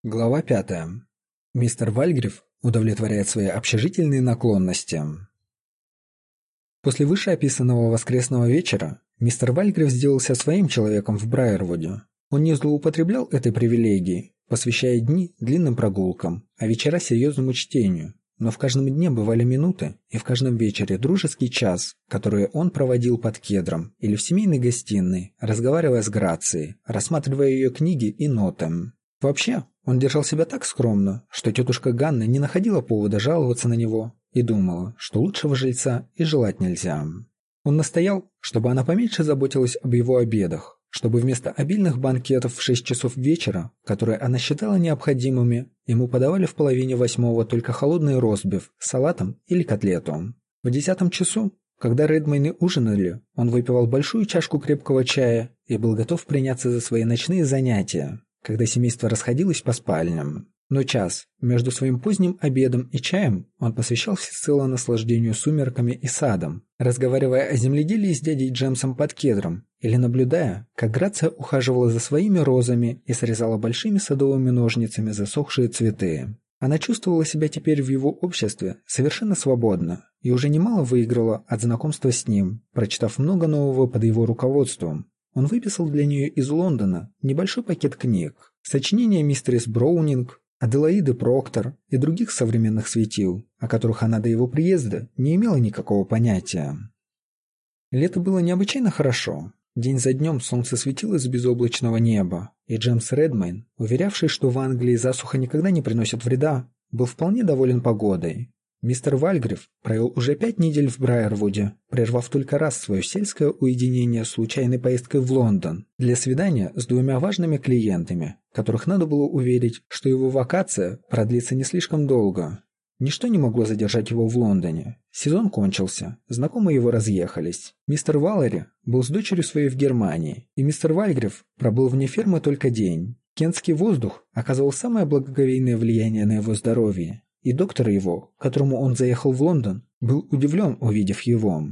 Глава 5. Мистер Вальгрив удовлетворяет свои общежительные наклонности. После вышеописанного воскресного вечера мистер Вальгрив сделался своим человеком в Брайервуде. Он не злоупотреблял этой привилегией, посвящая дни длинным прогулкам, а вечера серьезному чтению. Но в каждом дне бывали минуты, и в каждом вечере дружеский час, который он проводил под кедром или в семейной гостиной, разговаривая с Грацией, рассматривая ее книги и ноты. Вообще, он держал себя так скромно, что тетушка Ганна не находила повода жаловаться на него и думала, что лучшего жильца и желать нельзя. Он настоял, чтобы она поменьше заботилась об его обедах, чтобы вместо обильных банкетов в 6 часов вечера, которые она считала необходимыми, ему подавали в 7:30 только холодный ростбиф с салатом или котлету. В 10 часу, когда Редмейны ужинали, он выпивал большую чашку крепкого чая и был готов приняться за свои ночные занятия, когда семейство расходилось по спальням. Но час между своим поздним обедом и чаем он посвящал всецело наслаждению сумерками и садом, разговаривая о земледелии с дядей Джемсом под кедром или наблюдая, как Грация ухаживала за своими розами и срезала большими садовыми ножницами засохшие цветы. Она чувствовала себя теперь в его обществе совершенно свободно и уже немало выиграла от знакомства с ним, прочитав много нового под его руководством. Он выписал для нее из Лондона небольшой пакет книг, сочинения мистерис Броунинг, Аделаиды Проктор и других современных светил, о которых она до его приезда не имела никакого понятия. Лето было необычайно хорошо. День за днем солнце светило из безоблачного неба, и Джемс Редмейн, уверявший, что в Англии засуха никогда не приносит вреда, был вполне доволен погодой. Мистер Вальгрив провел уже 5 недель в Брайервуде, прервав только раз свое сельское уединение случайной поездкой в Лондон для свидания с 2 важными клиентами, которых надо было уверить, что его вакация продлится не слишком долго. Ничто не могло задержать его в Лондоне. Сезон кончился, знакомые его разъехались. Мистер Валлери был с дочерью своей в Германии, и мистер Вальгрив пробыл вне фермы только день. Кентский воздух оказывал самое благоговейное влияние на его здоровье. И доктор его, к которому он заехал в Лондон, был удивлен, увидев его.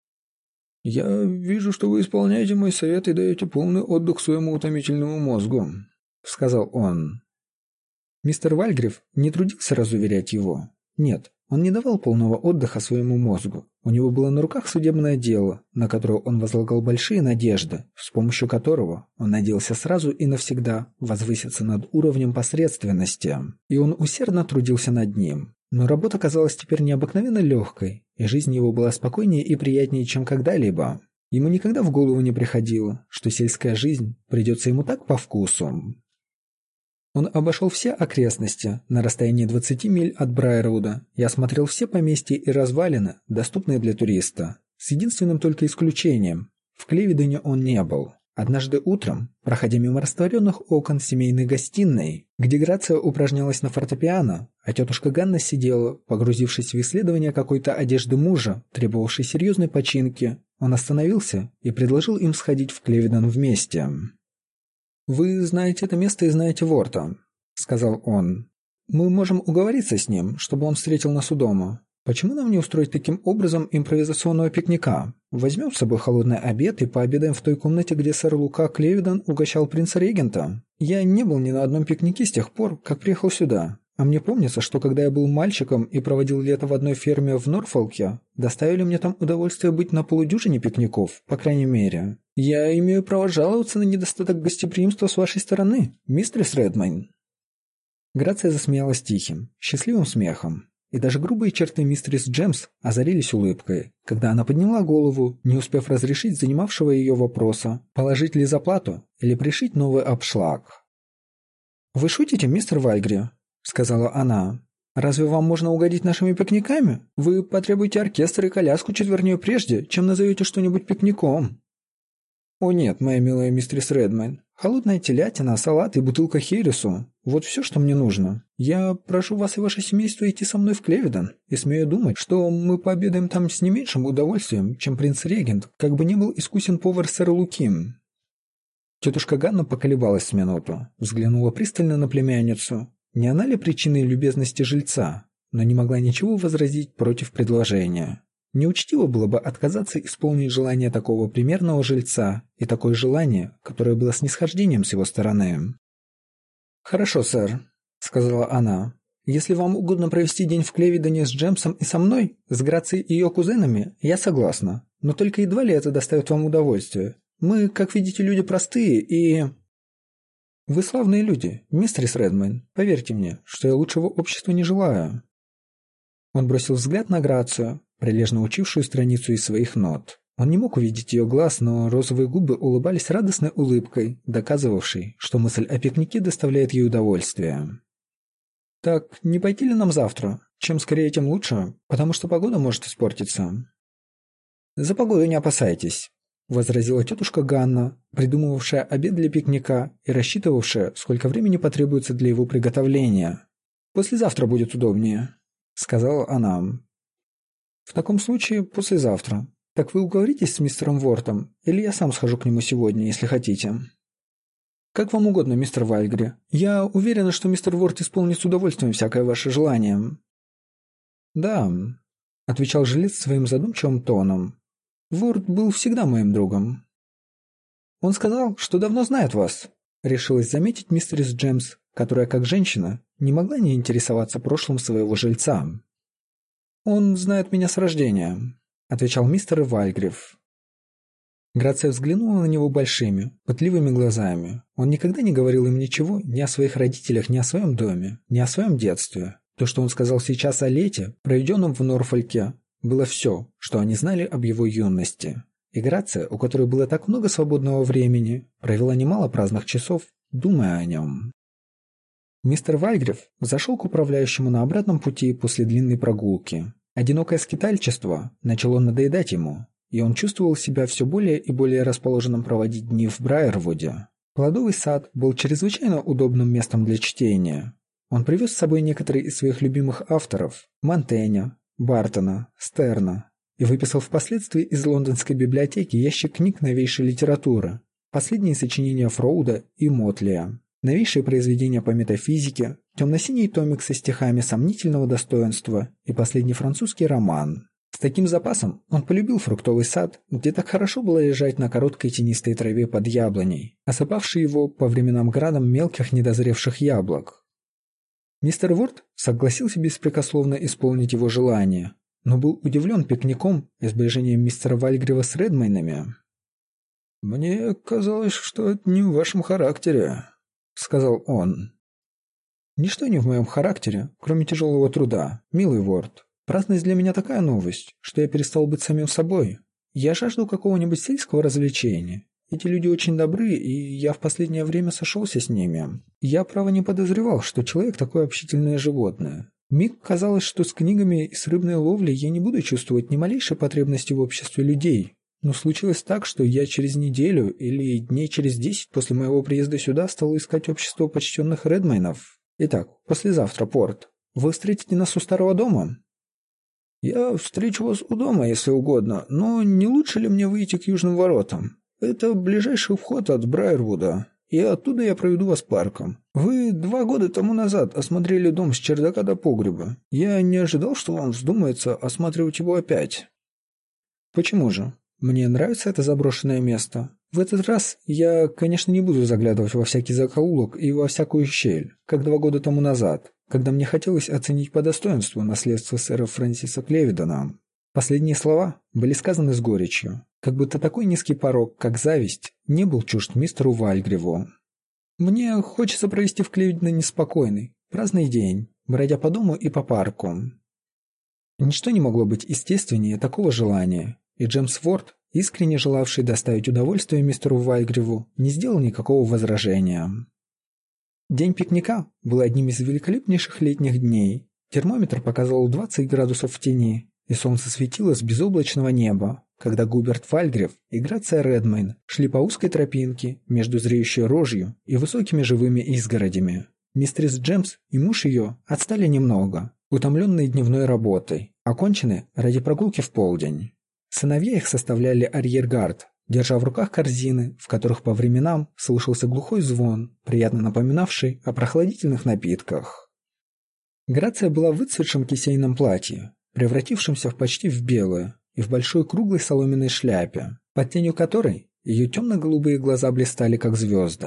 «Я вижу, что вы исполняете мой совет и даете полный отдых своему утомительному мозгу», — сказал он. Мистер Вальгрив не трудился разуверять его. Нет, он не давал полного отдыха своему мозгу. У него было на руках судебное дело, на которое он возлагал большие надежды, с помощью которого он надеялся сразу и навсегда возвыситься над уровнем посредственности. И он усердно трудился над ним. Но работа казалась теперь необыкновенно легкой, и жизнь его была спокойнее и приятнее, чем когда-либо. Ему никогда в голову не приходило, что сельская жизнь придется ему так по вкусу. Он обошел все окрестности на расстоянии 20 миль от Брайервуда и осмотрел все поместья и развалины, доступные для туриста, с единственным только исключением. В Клевидоне он не был. Однажды утром, проходя мимо растворенных окон семейной гостиной, где Грация упражнялась на фортепиано, а тетушка Ганна сидела, погрузившись в исследование какой-то одежды мужа, требовавшей серьезной починки, он остановился и предложил им сходить в Клевидон вместе. «Вы знаете это место и знаете Ворта», — сказал он. «Мы можем уговориться с ним, чтобы он встретил нас у дома. Почему нам не устроить таким образом импровизационного пикника? Возьмем с собой холодный обед и пообедаем в той комнате, где сэр Лука Клевидон угощал принца-регента. Я не был ни на одном пикнике с тех пор, как приехал сюда. А мне помнится, что когда я был мальчиком и проводил лето в одной ферме в Норфолке, доставили мне там удовольствие быть на полудюжине пикников, по крайней мере. Я имею право жаловаться на недостаток гостеприимства с вашей стороны, мистерис Редмейн». Грация засмеялась тихим, счастливым смехом, и даже грубые черты мистерис Джемс озарились улыбкой, когда она подняла голову, не успев разрешить занимавшего ее вопроса, положить ли заплату или пришить новый обшлаг. «Вы шутите, мистер Вальгри?» — сказала она. «Разве вам можно угодить нашими пикниками? Вы потребуете оркестр и коляску четвертню прежде, чем назовете что-нибудь пикником». «О нет, моя милая мистерис Редмейн, холодная телятина, салат и бутылка хересу – вот все, что мне нужно. Я прошу вас и ваше семейство идти со мной в Клевидон, и смею думать, что мы пообедаем там с не меньшим удовольствием, чем принц-регент, как бы ни был искусен повар сэра Луки». Тетушка Ганна поколебалась с минуту, взглянула пристально на племянницу. Не она ли причиной любезности жильца, но не могла ничего возразить против предложения. Неучтиво было бы отказаться исполнить желание такого примерного жильца и такое желание, которое было снисхождением с его стороны. «Хорошо, сэр», сказала она. «Если вам угодно провести день в Клевидоне с Джемсом и со мной, с Грацией и ее кузенами, я согласна. Но только едва ли это доставит вам удовольствие. Мы, как видите, люди простые и...» «Вы славные люди, мистерис Редмейн. Поверьте мне, что я лучшего общества не желаю». Он бросил взгляд на Грацию, прилежно учившую страницу из своих нот. Он не мог увидеть ее глаз, но розовые губы улыбались радостной улыбкой, доказывавшей, что мысль о пикнике доставляет ей удовольствие. «Так, не пойти ли нам завтра? Чем скорее, тем лучше, потому что погода может испортиться». «За погоду не опасайтесь», — возразила тетушка Ганна, придумывавшая обед для пикника и рассчитывавшая, сколько времени потребуется для его приготовления. «Послезавтра будет удобнее», — сказала она. «В таком случае послезавтра. Так вы уговоритесь с мистером Вортом, или я сам схожу к нему сегодня, если хотите?» «Как вам угодно, мистер Вальгри. Я уверена, что мистер Ворт исполнит с удовольствием всякое ваше желание». «Да», — отвечал жилец своим задумчивым тоном. «Ворт был всегда моим другом». «Он сказал, что давно знает вас», — решилась заметить мистерис Джемс, которая, как женщина, не могла не интересоваться прошлым своего жильца. «Он знает меня с рождения», — отвечал мистер Вальгрив. Грация взглянула на него большими, пытливыми глазами. Он никогда не говорил им ничего ни о своих родителях, ни о своем доме, ни о своем детстве. То, что он сказал сейчас о лете, проведенном в Норфольке, было все, что они знали об его юности. И Грация, у которой было так много свободного времени, провела немало праздных часов, думая о нем. Мистер Вальгрив зашел к управляющему на обратном пути после длинной прогулки. Одинокое скитальчество начало надоедать ему, и он чувствовал себя все более и более расположенным проводить дни в Брайервуде. Плодовый сад был чрезвычайно удобным местом для чтения. Он привез с собой некоторые из своих любимых авторов – Монтэня, Бартона, Стерна, и выписал впоследствии из лондонской библиотеки ящик книг новейшей литературы, последние сочинения Фроуда и Мотлия, новейшие произведения по метафизике, темно-синий томик со стихами сомнительного достоинства и последний французский роман. С таким запасом он полюбил фруктовый сад, где так хорошо было лежать на короткой тенистой траве под яблоней, осыпавшей его по временам градом мелких недозревших яблок. Мистер Ворт согласился беспрекословно исполнить его желание, но был удивлен пикником и сближением мистера Вальгрива с Редмейнами. «Мне казалось, что это не в вашем характере», — сказал он. «Ничто не в моем характере, кроме тяжелого труда, милый Ворт. Праздность для меня такая новость, что я перестал быть самим собой. Я жажду какого-нибудь сельского развлечения. Эти люди очень добры, и я в последнее время сошелся с ними. Я, право, не подозревал, что человек такое общительное животное. Миг казалось, что с книгами и с рыбной ловлей я не буду чувствовать ни малейшей потребности в обществе людей. Но случилось так, что я через неделю или дней через 10 после моего приезда сюда стал искать общество почтенных Редмейнов. Итак, послезавтра, Порт. Вы встретите нас у старого дома?» «Я встречу вас у дома, если угодно, но не лучше ли мне выйти к южным воротам? Это ближайший вход от Брайервуда, и оттуда я проведу вас парком. Вы 2 года тому назад осмотрели дом с чердака до погреба. Я не ожидал, что вам вздумается осматривать его опять». «Почему же? Мне нравится это заброшенное место. В этот раз я, конечно, не буду заглядывать во всякий закоулок и во всякую щель, как 2 года тому назад, когда мне хотелось оценить по достоинству наследство сэра Фрэнсиса Клевидона». Последние слова были сказаны с горечью, как будто такой низкий порок, как зависть, не был чужд мистеру Вальгриву. «Мне хочется провести в Клевидоне неспокойный, праздный день, бродя по дому и по парку». Ничто не могло быть естественнее такого желания, и Джемс Ворт, искренне желавший доставить удовольствие мистеру Вальгриву, не сделал никакого возражения. День пикника был одним из великолепнейших летних дней. Термометр показывал 20 градусов в тени, и солнце светило с безоблачного неба, когда Губерт Вальгрив и Грация Редмейн шли по узкой тропинке между зреющей рожью и высокими живыми изгородями. Мистерис Джемс и муж ее отстали немного, утомленные дневной работой, окончены ради прогулки в полдень. Сыновья их составляли арьергард, держа в руках корзины, в которых по временам слышался глухой звон, приятно напоминавший о прохладительных напитках. Грация была в выцветшем кисейном платье, превратившемся почти в белое, и в большой круглой соломенной шляпе, под тенью которой ее темно-голубые глаза блистали, как звезды.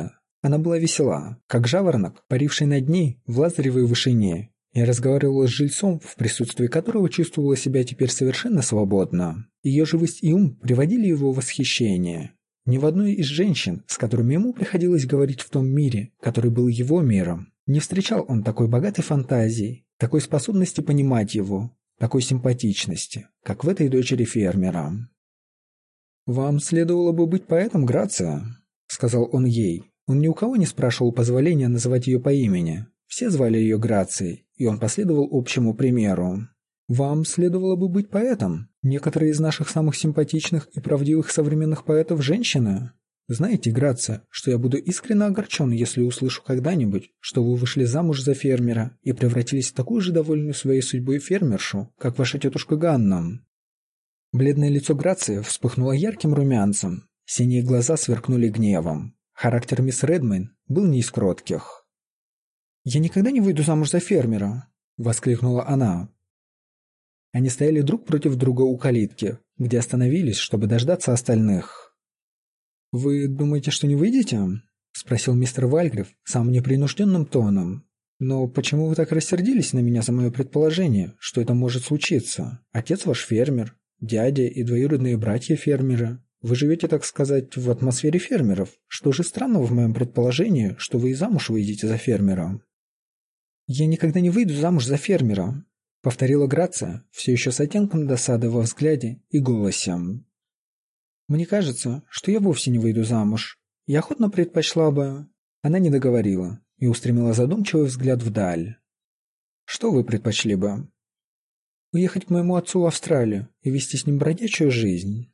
Она была весела, как жаворонок, паривший над ней в лазаревой вышине, и разговаривала с жильцом, в присутствии которого чувствовала себя теперь совершенно свободно. Ее живость и ум приводили его в восхищение. Ни в одной из женщин, с которыми ему приходилось говорить в том мире, который был его миром, не встречал он такой богатой фантазии, такой способности понимать его, такой симпатичности, как в этой дочери фермера. «Вам следовало бы быть поэтом, Грация», — сказал он ей. Он ни у кого не спрашивал позволения называть ее по имени. Все звали ее Грацией, и он последовал общему примеру. «Вам следовало бы быть поэтом. Некоторые из наших самых симпатичных и правдивых современных поэтов – женщины. Знаете, Грация, что я буду искренне огорчен, если услышу когда-нибудь, что вы вышли замуж за фермера и превратились в такую же довольную своей судьбой фермершу, как ваша тетушка Ганна». Бледное лицо Грации вспыхнуло ярким румянцем, синие глаза сверкнули гневом. Характер мисс Редмейн был не из кротких. «Я никогда не выйду замуж за фермера!» — воскликнула она. Они стояли друг против друга у калитки, где остановились, чтобы дождаться остальных. «Вы думаете, что не выйдете?» — спросил мистер Вальгрив самым непринужденным тоном. «Но почему вы так рассердились на меня за мое предположение, что это может случиться? Отец ваш фермер, дядя и двоюродные братья фермеры. Вы живете, так сказать, в атмосфере фермеров. Что же странного в моем предположении, что вы и замуж выйдете за фермера?» «Я никогда не выйду замуж за фермера», — повторила Грация, все еще с оттенком досады во взгляде и голосе. «Мне кажется, что я вовсе не выйду замуж. Я охотно предпочла бы...» Она не договорила и устремила задумчивый взгляд вдаль. «Что вы предпочли бы?» «Уехать к моему отцу в Австралию и вести с ним бродячую жизнь».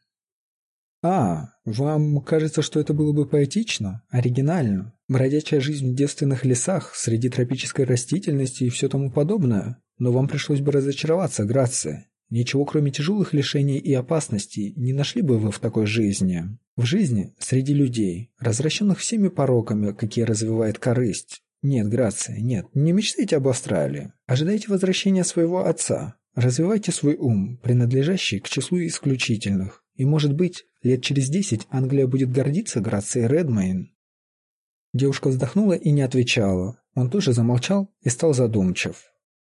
«А, вам кажется, что это было бы поэтично, оригинально? Бродячая жизнь в девственных лесах, среди тропической растительности и все тому подобное? Но вам пришлось бы разочароваться, Грация. Ничего, кроме тяжелых лишений и опасностей, не нашли бы вы в такой жизни. В жизни, среди людей, развращенных всеми пороками, какие развивает корысть. Нет, Грация, нет, не мечтайте об Австралии. Ожидайте возвращения своего отца. Развивайте свой ум, принадлежащий к числу исключительных. И, может быть, лет через 10 Англия будет гордиться Грацией Редмейн». Девушка вздохнула и не отвечала. Он тоже замолчал и стал задумчив.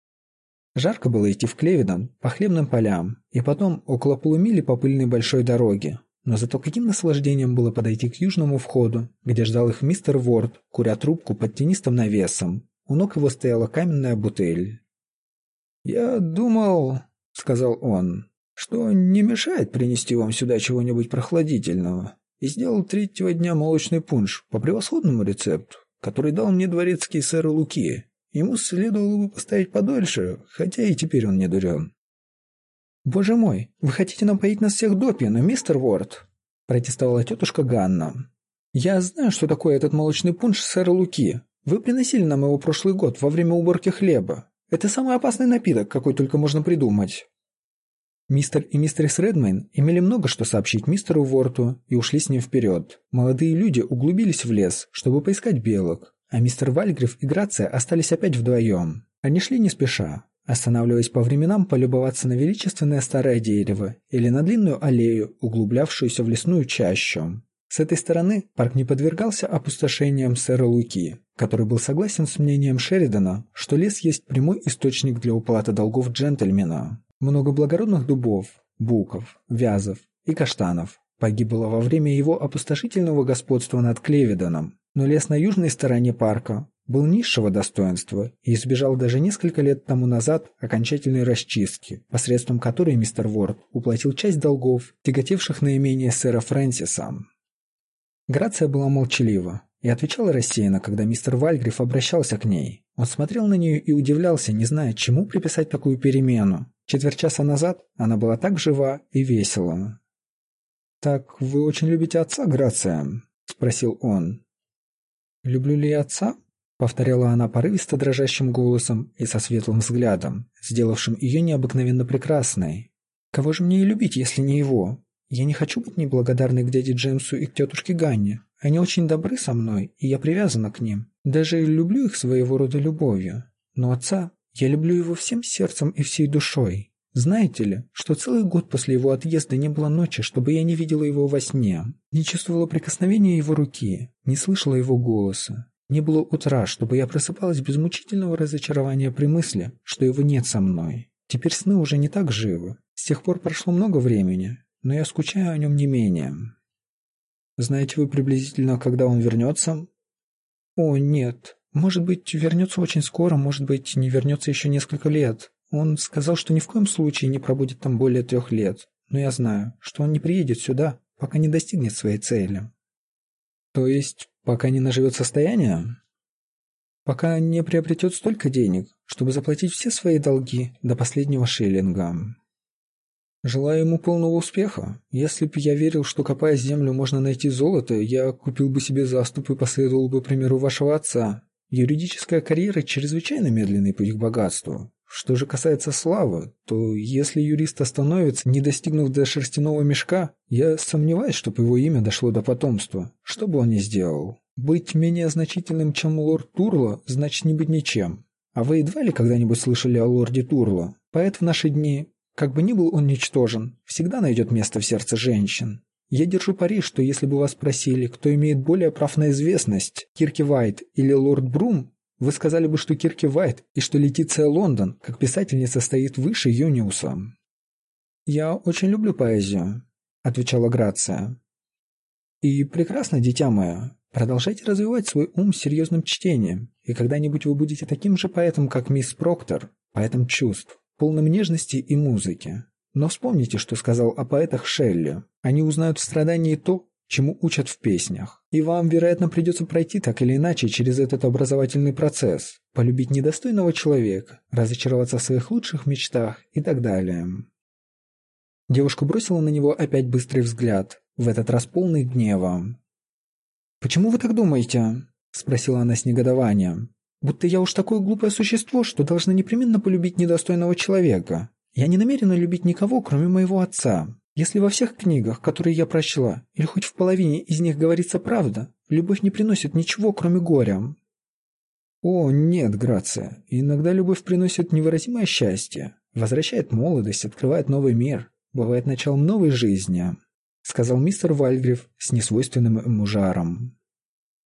Жарко было идти в Клевидон по хлебным полям, и потом около полумили по пыльной большой дороге. Но зато каким наслаждением было подойти к южному входу, где ждал их мистер Ворд, куря трубку под тенистым навесом. У ног его стояла каменная бутыль. «Я думал, — сказал он, — что не мешает принести вам сюда чего-нибудь прохладительного, и сделал третьего дня молочный пунш по превосходному рецепту, который дал мне дворецкий сэр Луки. Ему следовало бы поставить подольше, хотя и теперь он не дурен». «Боже мой, вы хотите напоить нас всех допьяна, мистер Уорд?» – протестовала тетушка Ганна. «Я знаю, что такое этот молочный пунш сэра Луки. Вы приносили нам его прошлый год во время уборки хлеба. Это самый опасный напиток, какой только можно придумать». Мистер и мистерис Редмейн имели много что сообщить мистеру Ворту и ушли с ним вперед. Молодые люди углубились в лес, чтобы поискать белок, а мистер Вальгрив и Грация остались опять вдвоем. Они шли не спеша, останавливаясь по временам полюбоваться на величественное старое дерево или на длинную аллею, углублявшуюся в лесную чащу. С этой стороны парк не подвергался опустошениям сэра Луки, который был согласен с мнением Шеридана, что лес есть прямой источник для уплаты долгов джентльмена. Много благородных дубов, буков, вязов и каштанов погибло во время его опустошительного господства над Клевидоном, но лес на южной стороне парка был низшего достоинства и избежал даже несколько лет тому назад окончательной расчистки, посредством которой мистер Ворд уплатил часть долгов, тяготевших на имение сэра Фрэнсиса. Грация была молчалива и отвечала рассеянно, когда мистер Вальгрив обращался к ней. Он смотрел на нее и удивлялся, не зная, чему приписать такую перемену. Четверть часа назад она была так жива и весела. «Так вы очень любите отца, Грация?» – спросил он. «Люблю ли я отца?» – повторяла она порывисто дрожащим голосом и со светлым взглядом, сделавшим ее необыкновенно прекрасной. «Кого же мне и любить, если не его? Я не хочу быть неблагодарной к дяде Джеймсу и к тетушке Ганне. Они очень добры со мной, и я привязана к ним. Даже люблю их своего рода любовью. Но отца, я люблю его всем сердцем и всей душой. Знаете ли, что целый год после его отъезда не было ночи, чтобы я не видела его во сне, не чувствовала прикосновения его руки, не слышала его голоса. Не было утра, чтобы я просыпалась без мучительного разочарования при мысли, что его нет со мной. Теперь сны уже не так живы. С тех пор прошло много времени, но я скучаю о нем не менее. Знаете вы приблизительно, когда он вернется? О, нет. Может быть, вернется очень скоро, может быть, не вернется еще несколько лет. Он сказал, что ни в коем случае не пробудет там более 3 лет. Но я знаю, что он не приедет сюда, пока не достигнет своей цели. То есть, пока не наживет состояние? Пока не приобретет столько денег, чтобы заплатить все свои долги до последнего шиллинга. Желаю ему полного успеха. Если б я верил, что, копая землю, можно найти золото, я купил бы себе заступ и последовал бы примеру вашего отца. Юридическая карьера – чрезвычайно медленный путь к богатству. Что же касается славы, то если юрист остановится, не достигнув до шерстяного мешка, я сомневаюсь, чтобы его имя дошло до потомства, что бы он ни сделал. Быть менее значительным, чем лорд Турло, значит не быть ничем. А вы едва ли когда-нибудь слышали о лорде Турло? Поэт в наши дни, как бы ни был он ничтожен, всегда найдет место в сердце женщин. Я держу пари, что если бы вас спросили, кто имеет более прав на известность, Кирки Вайт или лорд Брум, вы сказали бы, что Кирки Вайт и что Летиция Лондон, как писательница, стоит выше Юниуса. «Я очень люблю поэзию», — отвечала Грация. «И прекрасно, дитя мое. Продолжайте развивать свой ум серьезным чтением, и когда-нибудь вы будете таким же поэтом, как мисс Проктор, поэтом чувств, полным нежности и музыки. Но вспомните, что сказал о поэтах Шелли. Они узнают в страдании то, чему учат в песнях. И вам, вероятно, придется пройти так или иначе через этот образовательный процесс, полюбить недостойного человека, разочароваться в своих лучших мечтах и так далее». Девушка бросила на него опять быстрый взгляд, в этот раз полный гнева. «Почему вы так думаете?» – спросила она с негодованием. «Будто я уж такое глупое существо, что должна непременно полюбить недостойного человека. Я не намерена любить никого, кроме моего отца. Если во всех книгах, которые я прочла, или хоть в половине из них говорится правда, любовь не приносит ничего, кроме горя». «О, нет, Грация, иногда любовь приносит невыразимое счастье, возвращает молодость, открывает новый мир, бывает началом новой жизни», — сказал мистер Вальгрив с несвойственным ему жаром.